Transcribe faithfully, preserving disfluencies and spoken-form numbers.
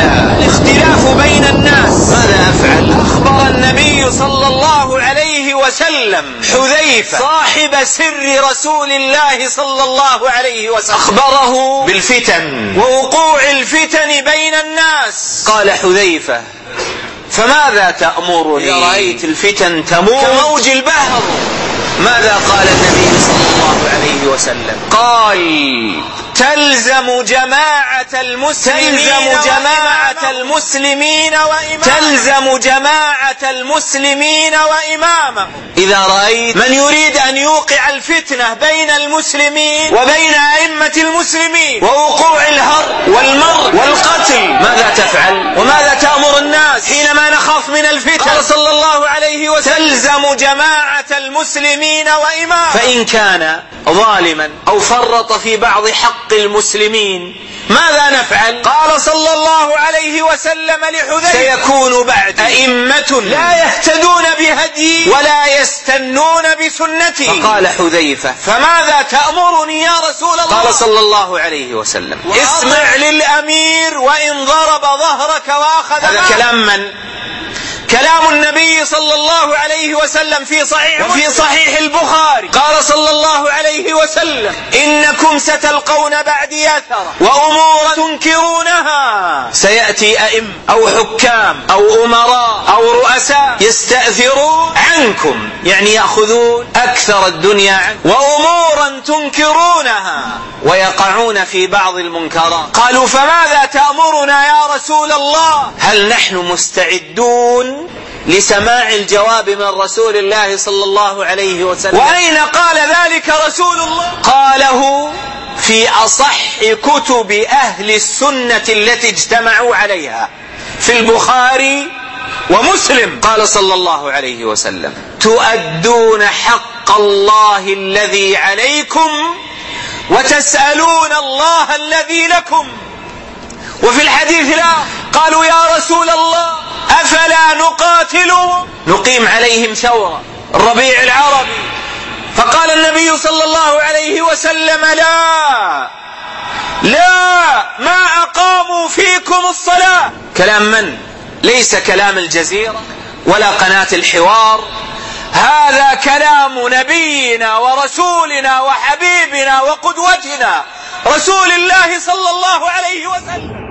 تعالى الاختلاف بين الناس، ماذا أفعل؟ أخبر النبي صلى الله عليه وسلم حذيفة صاحب سر رسول الله صلى الله عليه وسلم، أخبره بالفتن ووقوع الفتن بين الناس. قال حذيفة: فماذا تأمرني إذا رأيت الفتن تموج كموج البحر؟ ماذا قال النبي صلى الله عليه وسلم؟ قال: تلزم جماعة المسلمين تلزم جماعة المسلمين وإمامهم تلزم جماعة المسلمين وإمامهم. إذا رأيت من يريد أن يوقع الفتنة بين المسلمين وبين أئمة المسلمين ووقوع الهر والمر والقتل، ماذا تفعل؟ وماذا تأمر الناس حينما نخاف من الفتن؟ قال صلى الله عليه وسلم: تلزم جماعة المسلمين وإمامهم، فإن كان ظالما أو فرط في بعض حق المسلمين ماذا نفعل؟ قال صلى الله عليه وسلم لحذيفة: سيكون بعد أئمة لا يهتدون بهدي ولا يستنون بسنتي. فقال حذيفة: فماذا تأمرني يا رسول الله؟ قال صلى الله عليه وسلم: اسمع للأمير وإن ضرب ظهرك وأخذ. هذا كلام من؟ كلام النبي صلى الله عليه وسلم في صحيح وفي صحيح البخاري. قال صلى الله عليه وسلم: إنكم ستلقون بعدي أثرا وأمورا تنكرونها. سيأتي أئمة أو حكام أو أمراء أو رؤساء يستأثرون عنكم، يعني يأخذون أكثر الدنيا عنكم، وأمورا تنكرونها ويقعون في بعض المنكرات. قالوا: فماذا تأمرنا يا رسول الله؟ هل نحن مستعدون لسماع الجواب من رسول الله صلى الله عليه وسلم؟ وأين قال ذلك رسول الله؟ قاله في أصح كتب أهل السنة التي اجتمعوا عليها، في البخاري ومسلم. قال صلى الله عليه وسلم: تؤدون حق الله الذي عليكم وتسألون الله الذي لكم. وفي الحديث لا قالوا: يا رسول الله أفلا نقاتلهم نقيم عليهم ثورة الربيع العربي؟ فقال النبي صلى الله عليه وسلم: لا لا، ما أقاموا فيكم الصلاة. كلام من؟ ليس كلام الجزيرة ولا قناة الحوار، هذا كلام نبينا ورسولنا وحبيبنا وقدوتنا رسول الله صلى الله عليه وسلم.